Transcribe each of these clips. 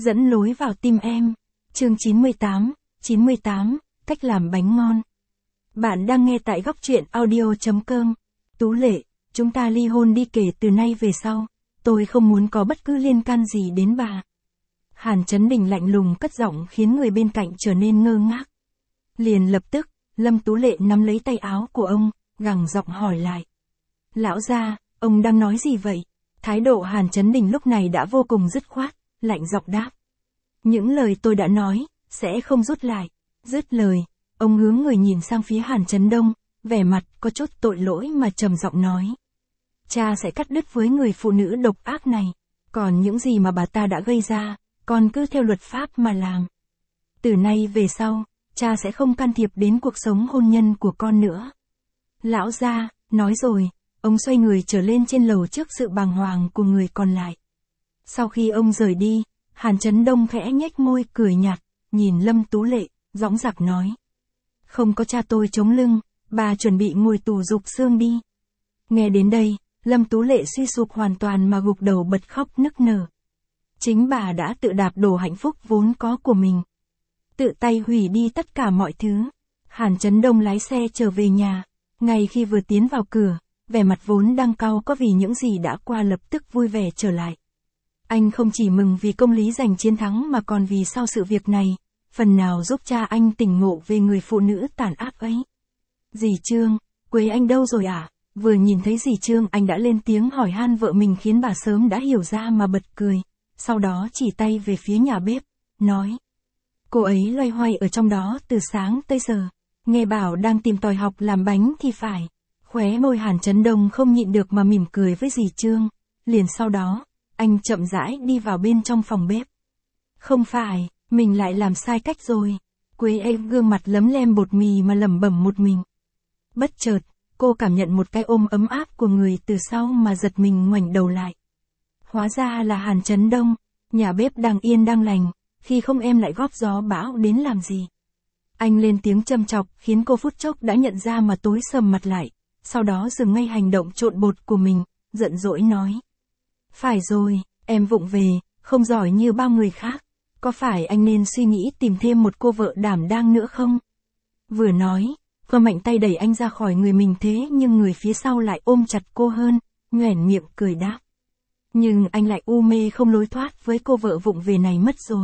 Dẫn lối vào tim em. Chương 98, cách làm bánh ngon. Bạn đang nghe tại góc truyện audio.com. Tú Lệ, chúng ta ly hôn đi, kể từ nay về sau, tôi không muốn có bất cứ liên can gì đến bà. Hàn Chấn Đình lạnh lùng cất giọng khiến người bên cạnh trở nên ngơ ngác. Liền lập tức, Lâm Tú Lệ nắm lấy tay áo của ông, gằn giọng hỏi lại. Lão gia, ông đang nói gì vậy? Thái độ Hàn Chấn Đình lúc này đã vô cùng dứt khoát, lạnh giọng đáp. Những lời tôi đã nói, sẽ không rút lại. Dứt lời, ông hướng người nhìn sang phía Hàn Chấn Đông, vẻ mặt có chút tội lỗi mà trầm giọng nói. Cha sẽ cắt đứt với người phụ nữ độc ác này, còn những gì mà bà ta đã gây ra, con cứ theo luật pháp mà làm. Từ nay về sau, cha sẽ không can thiệp đến cuộc sống hôn nhân của con nữa. Lão gia, nói rồi, ông xoay người trở lên trên lầu trước sự bàng hoàng của người còn lại. Sau khi ông rời đi, Hàn Chấn Đông khẽ nhếch môi cười nhạt, nhìn Lâm Tú Lệ, dõng dạc nói. Không có cha tôi chống lưng, bà chuẩn bị ngồi tù rục xương đi. Nghe đến đây, Lâm Tú Lệ suy sụp hoàn toàn mà gục đầu bật khóc nức nở. Chính bà đã tự đạp đổ hạnh phúc vốn có của mình. Tự tay hủy đi tất cả mọi thứ. Hàn Chấn Đông lái xe trở về nhà. Ngay khi vừa tiến vào cửa, vẻ mặt vốn đang cau có vì những gì đã qua lập tức vui vẻ trở lại. Anh không chỉ mừng vì công lý giành chiến thắng mà còn vì sau sự việc này, phần nào giúp cha anh tỉnh ngộ về người phụ nữ tàn ác ấy. Dì Trương, Quế anh đâu rồi à? Vừa nhìn thấy dì Trương anh đã lên tiếng hỏi han vợ mình khiến bà sớm đã hiểu ra mà bật cười, sau đó chỉ tay về phía nhà bếp, nói. Cô ấy loay hoay ở trong đó từ sáng tới giờ, nghe bảo đang tìm tòi học làm bánh thì phải. Khóe môi Hàn Chấn Đông không nhịn được mà mỉm cười với dì Trương, liền sau đó, anh chậm rãi đi vào bên trong phòng bếp. Không phải, mình lại làm sai cách rồi. Quế em gương mặt lấm lem bột mì mà lẩm bẩm một mình. Bất chợt, cô cảm nhận một cái ôm ấm áp của người từ sau mà giật mình ngoảnh đầu lại. Hóa ra là Hàn Chấn Đông, nhà bếp đang yên đang lành, khi không em lại góp gió bão đến làm gì. Anh lên tiếng châm chọc khiến cô phút chốc đã nhận ra mà tối sầm mặt lại, sau đó dừng ngay hành động trộn bột của mình, giận dỗi nói. Phải rồi, em vụng về, không giỏi như bao người khác. Có phải anh nên suy nghĩ tìm thêm một cô vợ đảm đang nữa không? Vừa nói, cô mạnh tay đẩy anh ra khỏi người mình thế nhưng người phía sau lại ôm chặt cô hơn, nhoẻn miệng cười đáp. Nhưng anh lại u mê không lối thoát với cô vợ vụng về này mất rồi.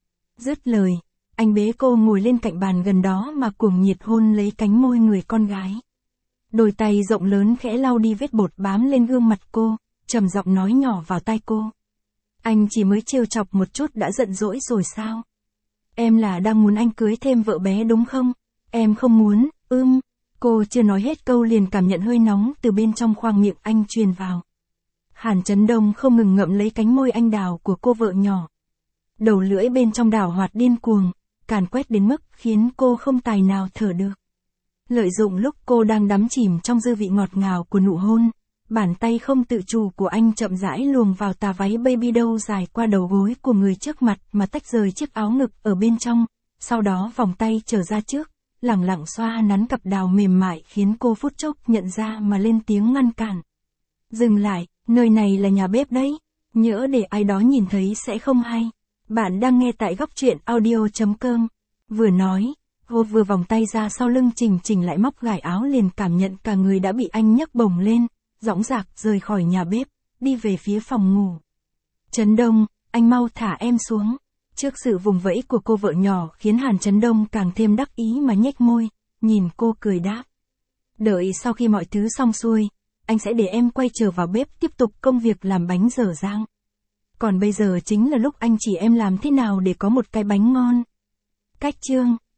Dứt lời, anh bế cô ngồi lên cạnh bàn gần đó mà cuồng nhiệt hôn lấy cánh môi người con gái. Đôi tay rộng lớn khẽ lau đi vết bột bám lên gương mặt cô, trầm giọng nói nhỏ vào tai cô. Anh chỉ mới trêu chọc một chút đã giận dỗi rồi sao? Em là đang muốn anh cưới thêm vợ bé đúng không? Em không muốn, Cô chưa nói hết câu liền cảm nhận hơi nóng từ bên trong khoang miệng anh truyền vào. Hàn Chấn Đông không ngừng ngậm lấy cánh môi anh đào của cô vợ nhỏ. Đầu lưỡi bên trong đảo hoạt điên cuồng, càn quét đến mức khiến cô không tài nào thở được. Lợi dụng lúc cô đang đắm chìm trong dư vị ngọt ngào của nụ hôn, bàn tay không tự chủ của anh chậm rãi luồn vào tà váy baby doll dài qua đầu gối của người trước mặt mà tách rời chiếc áo ngực ở bên trong, sau đó vòng tay trở ra trước, lẳng lặng xoa nắn cặp đào mềm mại khiến cô phút chốc nhận ra mà lên tiếng ngăn cản. Dừng lại, nơi này là nhà bếp đấy, nhỡ để ai đó nhìn thấy sẽ không hay. Bạn đang nghe tại góc truyện audio.com. Vừa nói, cô vừa vòng tay ra sau lưng chỉnh lại móc gài áo liền cảm nhận cả người đã bị anh nhấc bổng lên, dõng dạc rời khỏi nhà bếp, đi về phía phòng ngủ. Chấn Đông, anh mau thả em xuống. Trước sự vùng vẫy của cô vợ nhỏ khiến Hàn Chấn Đông càng thêm đắc ý mà nhếch môi, nhìn cô cười đáp. Đợi sau khi mọi thứ xong xuôi, anh sẽ để em quay trở vào bếp tiếp tục công việc làm bánh dở dang. Còn bây giờ chính là lúc anh chỉ em làm thế nào để có một cái bánh ngon. Cách chương